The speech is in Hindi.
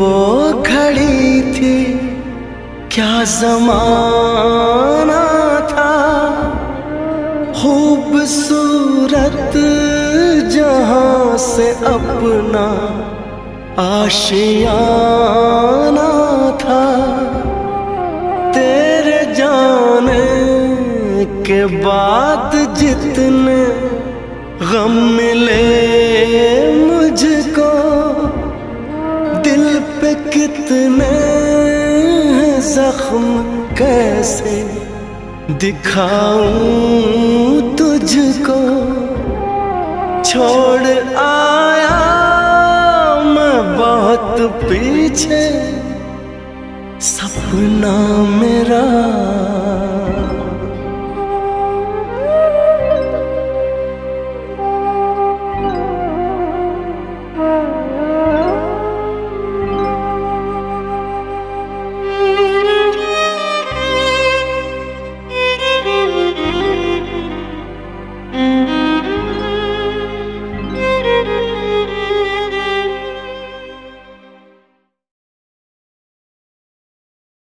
वो घड़ी थी, क्या ज़माना था। खूबसूरत जहां से अपना आशियाना था। तेरे जाने के बाद जितने गम मिले मुझको, दिल पे कितने जख्म कैसे दिखाऊं तुझको। छोड़ आया मैं बहुत पीछे, सपना मेरा